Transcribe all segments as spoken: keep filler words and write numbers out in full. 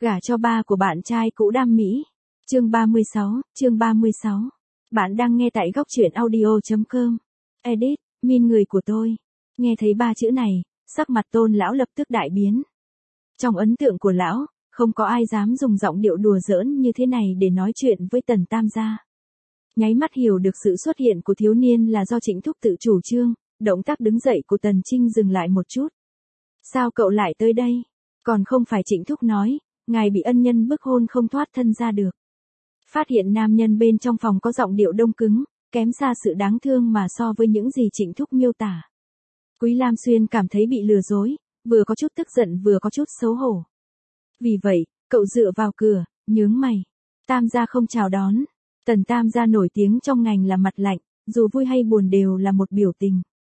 Gả cho ba của bạn trai cũ đam mỹ. Chương ba mươi sáu, chương ba mươi sáu. Bạn đang nghe tại góc truyện audio chấm com. Edit, min người của tôi. Nghe thấy ba chữ này, sắc mặt Tôn lão lập tức đại biến. Trong ấn tượng của lão, không có ai dám dùng giọng điệu đùa giỡn như thế này để nói chuyện với Tần Tam gia. Nháy mắt hiểu được sự xuất hiện của thiếu niên là do Trịnh Thúc tự chủ trương, động tác đứng dậy của Tần Trinh dừng lại một chút. Sao cậu lại tới đây? Còn không phải Trịnh Thúc nói, ngài bị ân nhân bức hôn không thoát thân ra được. Phát hiện nam nhân bên trong phòng có giọng điệu đông cứng, kém xa sự đáng thương mà so với những gì Trịnh Thúc miêu tả. Quý Lam Xuyên cảm thấy bị lừa dối, vừa có chút tức giận vừa có chút xấu hổ. Vì vậy, cậu dựa vào cửa, nhướng mày. Tam gia không chào đón. Tần Tam gia nổi tiếng trong ngành là mặt lạnh, dù vui hay buồn đều là một biểu tình.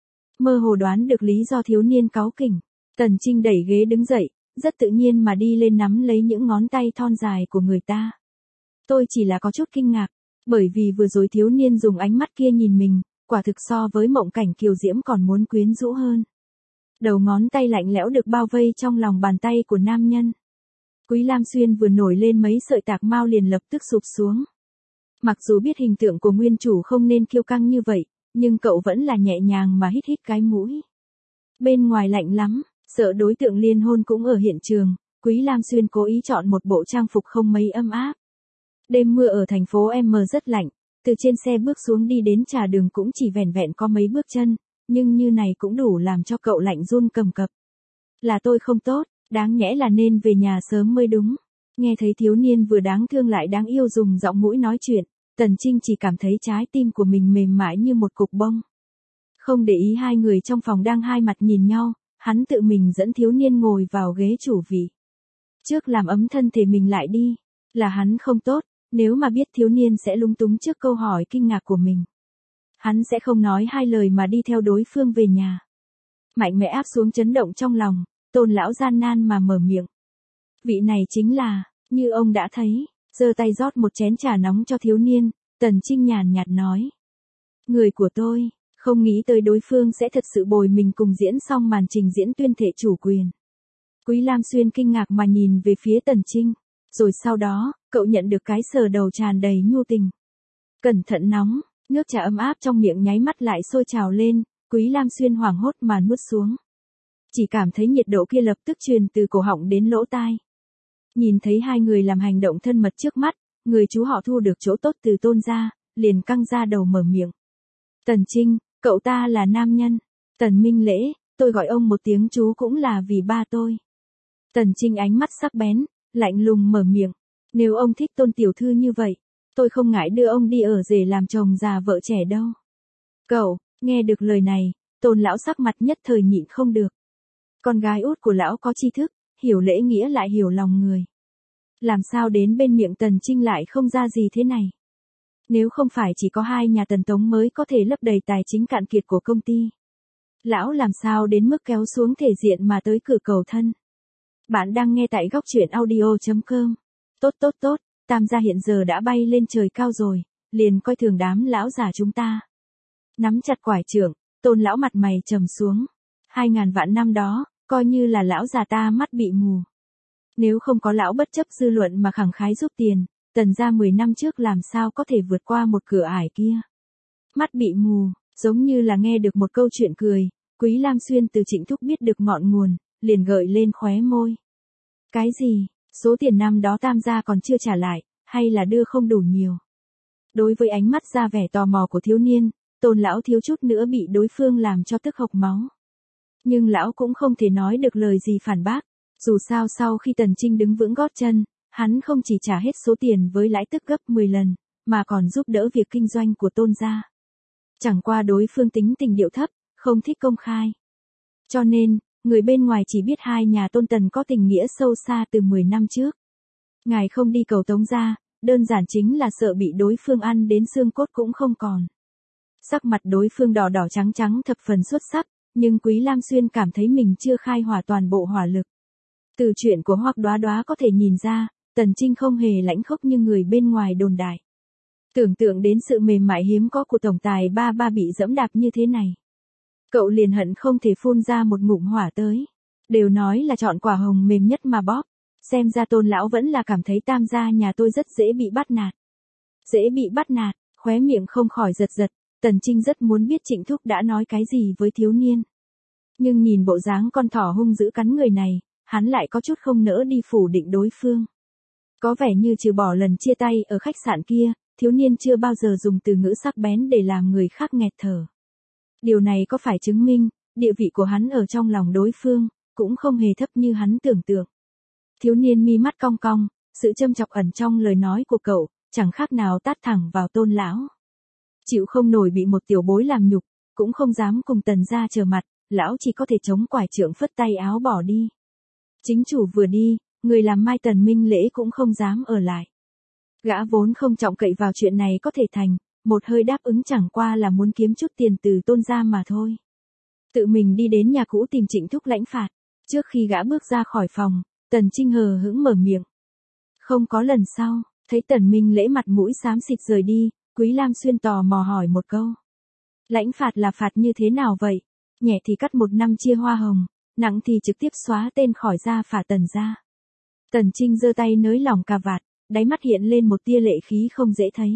Mơ hồ đoán được lý do thiếu niên cáu kỉnh. Tần Trinh đẩy ghế đứng dậy, rất tự nhiên mà đi lên nắm lấy những ngón tay thon dài của người ta. Tôi chỉ là có chút kinh ngạc, bởi vì vừa rồi thiếu niên dùng ánh mắt kia nhìn mình, quả thực so với mộng cảnh kiều diễm còn muốn quyến rũ hơn. Đầu ngón tay lạnh lẽo được bao vây trong lòng bàn tay của nam nhân. Quý Lam Xuyên vừa nổi lên mấy sợi tạc mao liền lập tức sụp xuống. Mặc dù biết hình tượng của nguyên chủ không nên kiêu căng như vậy, nhưng cậu vẫn là nhẹ nhàng mà hít hít cái mũi. Bên ngoài lạnh lắm, sợ đối tượng liên hôn cũng ở hiện trường, Quý Lam Xuyên cố ý chọn một bộ trang phục không mấy ấm áp. Đêm mưa ở thành phố M rất lạnh, từ trên xe bước xuống đi đến trà đường cũng chỉ vẻn vẹn có mấy bước chân, nhưng như này cũng đủ làm cho cậu lạnh run cầm cập. Là tôi không tốt, đáng nhẽ là nên về nhà sớm mới đúng. Nghe thấy thiếu niên vừa đáng thương lại đáng yêu dùng giọng mũi nói chuyện, Tần Trinh chỉ cảm thấy trái tim của mình mềm mại như một cục bông. Không để ý hai người trong phòng đang hai mặt nhìn nhau, hắn tự mình dẫn thiếu niên ngồi vào ghế chủ vị. Trước làm ấm thân thể mình lại đi, là hắn không tốt, nếu mà biết thiếu niên sẽ lung túng trước câu hỏi kinh ngạc của mình. Hắn sẽ không nói hai lời mà đi theo đối phương về nhà. Mạnh mẽ áp xuống chấn động trong lòng, Tôn lão gian nan mà mở miệng. Vị này chính là, như ông đã thấy, giơ tay rót một chén trà nóng cho thiếu niên, Tần Trinh nhàn nhạt nói. Người của tôi, không nghĩ tới đối phương sẽ thật sự bồi mình cùng diễn xong màn trình diễn tuyên thệ chủ quyền. Quý Lam Xuyên kinh ngạc mà nhìn về phía Tần Trinh, rồi sau đó, cậu nhận được cái sờ đầu tràn đầy nhu tình. Cẩn thận nóng, nước trà ấm áp trong miệng nháy mắt lại sôi trào lên, Quý Lam Xuyên hoảng hốt mà nuốt xuống. Chỉ cảm thấy nhiệt độ kia lập tức truyền từ cổ họng đến lỗ tai. Nhìn thấy hai người làm hành động thân mật trước mắt, người chú họ thu được chỗ tốt từ Tôn gia, liền căng ra đầu mở miệng. Tần Trinh, cậu ta là nam nhân. Tần Minh Lễ, tôi gọi ông một tiếng chú cũng là vì ba tôi. Tần Trinh ánh mắt sắc bén, lạnh lùng mở miệng. Nếu ông thích Tôn tiểu thư như vậy, tôi không ngại đưa ông đi ở rể làm chồng già vợ trẻ đâu. Cậu, nghe được lời này, Tôn lão sắc mặt nhất thời nhịn không được. Con gái út của lão có tri thức, hiểu lễ nghĩa lại hiểu lòng người. Làm sao đến bên miệng Tần Trinh lại không ra gì thế này? Nếu không phải chỉ có hai nhà Tần Tống mới có thể lấp đầy tài chính cạn kiệt của công ty. Lão làm sao đến mức kéo xuống thể diện mà tới cửa cầu thân? Bạn đang nghe tại góc truyện audio chấm com. Tốt tốt tốt, Tam gia hiện giờ đã bay lên trời cao rồi, liền coi thường đám lão già chúng ta. Nắm chặt quải trượng, Tôn lão mặt mày trầm xuống. Hai ngàn vạn năm đó, coi như là lão già ta mắt bị mù. Nếu không có lão bất chấp dư luận mà khẳng khái giúp tiền, Tần gia mười năm trước làm sao có thể vượt qua một cửa ải kia. Mắt bị mù, giống như là nghe được một câu chuyện cười, Quý Lam Xuyên từ Trịnh Thúc biết được ngọn nguồn, liền gợi lên khóe môi. Cái gì, số tiền năm đó Tam gia còn chưa trả lại, hay là đưa không đủ nhiều? Đối với ánh mắt ra vẻ tò mò của thiếu niên, Tôn lão thiếu chút nữa bị đối phương làm cho tức hộc máu. Nhưng lão cũng không thể nói được lời gì phản bác, dù sao sau khi Tần Trinh đứng vững gót chân, hắn không chỉ trả hết số tiền với lãi tức gấp mười lần, mà còn giúp đỡ việc kinh doanh của Tôn gia. Chẳng qua đối phương tính tình điệu thấp, không thích công khai. Cho nên, người bên ngoài chỉ biết hai nhà Tôn Tần có tình nghĩa sâu xa từ mười năm trước. Ngài không đi cầu Tống gia, đơn giản chính là sợ bị đối phương ăn đến xương cốt cũng không còn. Sắc mặt đối phương đỏ đỏ trắng trắng thập phần xuất sắc, nhưng Quý Lam Xuyên cảm thấy mình chưa khai hỏa toàn bộ hỏa lực. Từ chuyện của Hoắc Đoá Đoá có thể nhìn ra, Tần Trinh không hề lãnh khốc như người bên ngoài đồn đại. Tưởng tượng đến sự mềm mại hiếm có của tổng tài ba ba bị dẫm đạp như thế này. Cậu liền hận không thể phun ra một ngụm hỏa tới. Đều nói là chọn quả hồng mềm nhất mà bóp. Xem ra Tôn lão vẫn là cảm thấy Tam gia nhà tôi rất dễ bị bắt nạt. Dễ bị bắt nạt, khóe miệng không khỏi giật giật, Tần Trinh rất muốn biết Trịnh Thúc đã nói cái gì với thiếu niên. Nhưng nhìn bộ dáng con thỏ hung dữ cắn người này, hắn lại có chút không nỡ đi phủ định đối phương. Có vẻ như trừ bỏ lần chia tay ở khách sạn kia, thiếu niên chưa bao giờ dùng từ ngữ sắc bén để làm người khác nghẹt thở. Điều này có phải chứng minh, địa vị của hắn ở trong lòng đối phương, cũng không hề thấp như hắn tưởng tượng. Thiếu niên mi mắt cong cong, sự châm chọc ẩn trong lời nói của cậu, chẳng khác nào tát thẳng vào Tôn lão. Chịu không nổi bị một tiểu bối làm nhục, cũng không dám cùng Tần gia trở mặt, lão chỉ có thể chống quải trượng phất tay áo bỏ đi. Chính chủ vừa đi, người làm Mai Tần Minh Lễ cũng không dám ở lại. Gã vốn không trọng cậy vào chuyện này có thể thành, một hơi đáp ứng chẳng qua là muốn kiếm chút tiền từ Tôn gia mà thôi. Tự mình đi đến nhà cũ tìm Trịnh Thúc lãnh phạt, trước khi gã bước ra khỏi phòng, Tần Trinh hờ hững mở miệng. Không có lần sau, thấy Tần Minh Lễ mặt mũi xám xịt rời đi, Quý Lam Xuyên tò mò hỏi một câu. Lãnh phạt là phạt như thế nào vậy? Nhẹ thì cắt một năm chia hoa hồng, nặng thì trực tiếp xóa tên khỏi gia phả Tần gia. Tần Trinh giơ tay nới lỏng cà vạt, đáy mắt hiện lên một tia lệ khí không dễ thấy.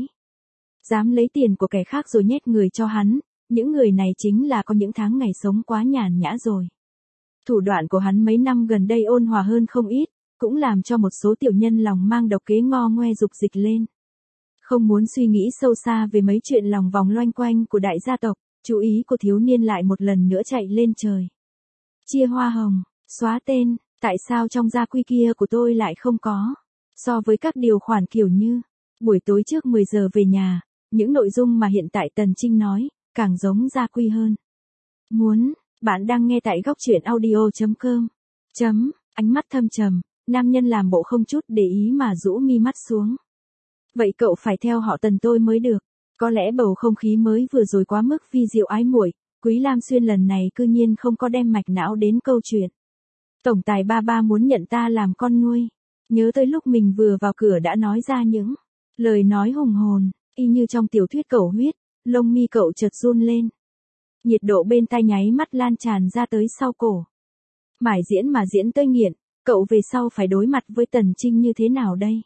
Dám lấy tiền của kẻ khác rồi nhét người cho hắn, những người này chính là có những tháng ngày sống quá nhàn nhã rồi. Thủ đoạn của hắn mấy năm gần đây ôn hòa hơn không ít, cũng làm cho một số tiểu nhân lòng mang độc kế ngo ngoe dục dịch lên. Không muốn suy nghĩ sâu xa về mấy chuyện lòng vòng loanh quanh của đại gia tộc, chú ý của thiếu niên lại một lần nữa chạy lên trời. Chia hoa hồng, xóa tên, tại sao trong gia quy kia của tôi lại không có? So với các điều khoản kiểu như, buổi tối trước mười giờ về nhà, những nội dung mà hiện tại Tần Trinh nói, càng giống gia quy hơn. Muốn, bạn đang nghe tại góc truyện audio chấm com. Chấm, ánh mắt thâm trầm, nam nhân làm bộ không chút để ý mà rũ mi mắt xuống. Vậy cậu phải theo họ Tần tôi mới được. Có lẽ bầu không khí mới vừa rồi quá mức vi diệu ái muội, Quý Lam Xuyên lần này cư nhiên không có đem mạch não đến câu chuyện. Tổng tài ba ba muốn nhận ta làm con nuôi. Nhớ tới lúc mình vừa vào cửa đã nói ra những lời nói hùng hồn, y như trong tiểu thuyết Cẩu Huyết, lông mi cậu chợt run lên. Nhiệt độ bên tai nháy mắt lan tràn ra tới sau cổ. Mải diễn mà diễn tới nghiện, cậu về sau phải đối mặt với Tần Trinh như thế nào đây?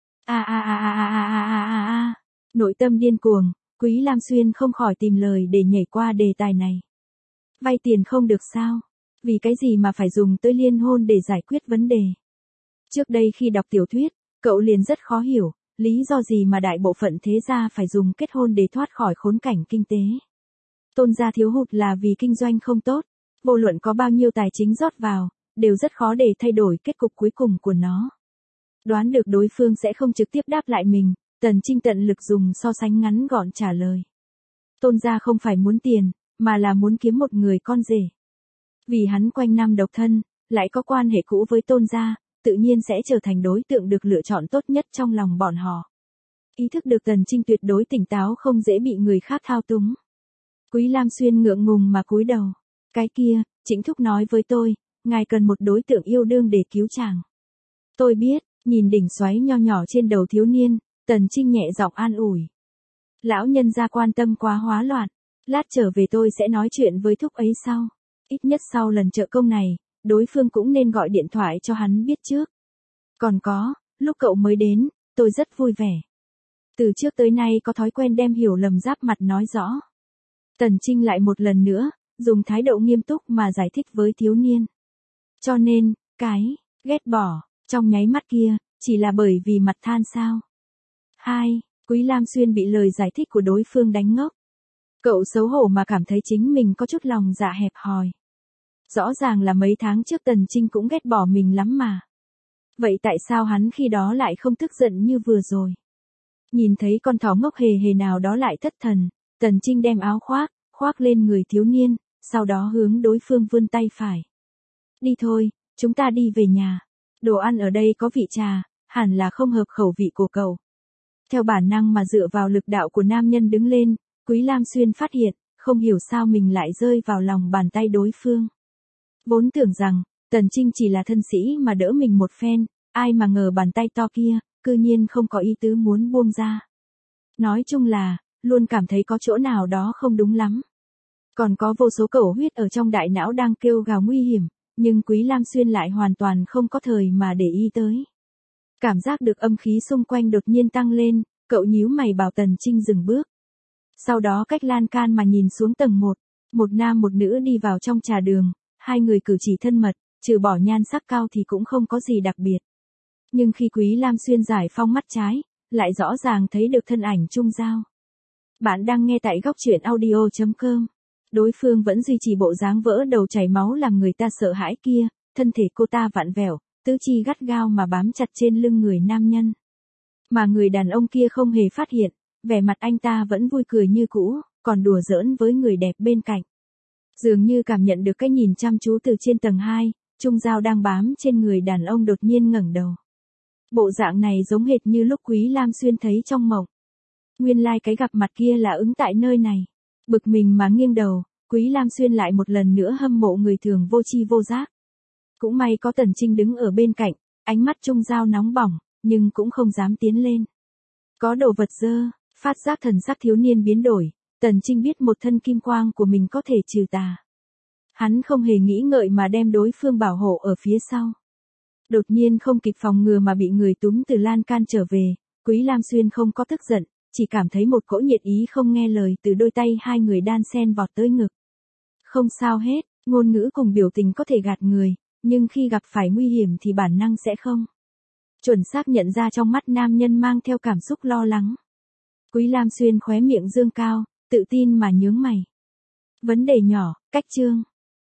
A a a a a a a a a. Nội tâm điên cuồng, Quý Lam Xuyên không khỏi tìm lời để nhảy qua đề tài này. Vay tiền không được sao? Vì cái gì mà phải dùng tới liên hôn để giải quyết vấn đề? Trước đây khi đọc tiểu thuyết, cậu liền rất khó hiểu, lý do gì mà đại bộ phận thế gia phải dùng kết hôn để thoát khỏi khốn cảnh kinh tế. Tôn gia thiếu hụt là vì kinh doanh không tốt, vô luận có bao nhiêu tài chính rót vào, đều rất khó để thay đổi kết cục cuối cùng của nó. Đoán được đối phương sẽ không trực tiếp đáp lại mình, Tần Trinh tận lực dùng so sánh ngắn gọn trả lời. Tôn gia không phải muốn tiền, mà là muốn kiếm một người con rể. Vì hắn quanh năm độc thân, lại có quan hệ cũ với Tôn gia, tự nhiên sẽ trở thành đối tượng được lựa chọn tốt nhất trong lòng bọn họ. Ý thức được Tần Trinh tuyệt đối tỉnh táo không dễ bị người khác thao túng. Quý Lam Xuyên ngượng ngùng mà cúi đầu. Cái kia, Trịnh Thúc nói với tôi, ngài cần một đối tượng yêu đương để cứu chàng. Tôi biết, nhìn đỉnh xoáy nho nhỏ trên đầu thiếu niên, Tần Trinh nhẹ giọng an ủi. Lão nhân gia quan tâm quá hóa loạn, lát trở về tôi sẽ nói chuyện với Thúc ấy sau. Ít nhất sau lần trợ công này, đối phương cũng nên gọi điện thoại cho hắn biết trước. Còn có, lúc cậu mới đến, tôi rất vui vẻ. Từ trước tới nay có thói quen đem hiểu lầm giáp mặt nói rõ. Tần Trinh lại một lần nữa, dùng thái độ nghiêm túc mà giải thích với thiếu niên. Cho nên, cái, ghét bỏ, trong nháy mắt kia, chỉ là bởi vì mặt than sao. Hai, Quý Lam Xuyên bị lời giải thích của đối phương đánh ngốc. Cậu xấu hổ mà cảm thấy chính mình có chút lòng dạ hẹp hòi. Rõ ràng là mấy tháng trước Tần Trinh cũng ghét bỏ mình lắm mà. Vậy tại sao hắn khi đó lại không tức giận như vừa rồi? Nhìn thấy con thỏ ngốc hề hề nào đó lại thất thần, Tần Trinh đem áo khoác, khoác lên người thiếu niên, sau đó hướng đối phương vươn tay phải. Đi thôi, chúng ta đi về nhà. Đồ ăn ở đây có vị trà, hẳn là không hợp khẩu vị của cậu. Theo bản năng mà dựa vào lực đạo của nam nhân đứng lên, Quý Lam Xuyên phát hiện, không hiểu sao mình lại rơi vào lòng bàn tay đối phương. Vốn tưởng rằng, Tần Trinh chỉ là thân sĩ mà đỡ mình một phen, ai mà ngờ bàn tay to kia, cư nhiên không có ý tứ muốn buông ra. Nói chung là, luôn cảm thấy có chỗ nào đó không đúng lắm. Còn có vô số cẩu huyết ở trong đại não đang kêu gào nguy hiểm, Nhưng Quý Lam Xuyên lại hoàn toàn không có thời mà để ý tới. Cảm giác được âm khí xung quanh đột nhiên tăng lên, cậu nhíu mày bảo Tần Trinh dừng bước. Sau đó cách lan can mà nhìn xuống tầng một, một nam một nữ đi vào trong trà đường, hai người cử chỉ thân mật, trừ bỏ nhan sắc cao thì cũng không có gì đặc biệt. Nhưng khi Quý Lam Xuyên giải phong mắt trái, lại rõ ràng thấy được thân ảnh Trung Giao. Bạn đang nghe tại góc truyện audio chấm com. Đối phương vẫn duy trì bộ dáng vỡ đầu chảy máu làm người ta sợ hãi kia, thân thể cô ta vặn vẹo, tứ chi gắt gao mà bám chặt trên lưng người nam nhân. Mà người đàn ông kia không hề phát hiện, vẻ mặt anh ta vẫn vui cười như cũ, còn đùa giỡn với người đẹp bên cạnh. Dường như cảm nhận được cái nhìn chăm chú từ trên tầng hai, Trung Giao đang bám trên người đàn ông đột nhiên ngẩng đầu. Bộ dạng này giống hệt như lúc Quý Lam Xuyên thấy trong mộng. Nguyên lai like cái gặp mặt kia là ứng tại nơi này. Bực mình mà nghiêng đầu, Quý Lam Xuyên lại một lần nữa hâm mộ người thường vô tri vô giác. Cũng may có Tần Trinh đứng ở bên cạnh, ánh mắt Trung Giao nóng bỏng, nhưng cũng không dám tiến lên. Có đồ vật dơ, phát giác thần sắc thiếu niên biến đổi, Tần Trinh biết một thân kim quang của mình có thể trừ tà. Hắn không hề nghĩ ngợi mà đem đối phương bảo hộ ở phía sau. Đột nhiên không kịp phòng ngừa mà bị người túm từ lan can trở về, Quý Lam Xuyên không có tức giận, chỉ cảm thấy một cỗ nhiệt ý không nghe lời từ đôi tay hai người đan xen vọt tới ngực. Không sao hết, ngôn ngữ cùng biểu tình có thể gạt người, nhưng khi gặp phải nguy hiểm thì bản năng sẽ không. Chuẩn xác nhận ra trong mắt nam nhân mang theo cảm xúc lo lắng. Quý Lam Xuyên khóe miệng dương cao, tự tin mà nhướng mày. Vấn đề nhỏ, cách chương.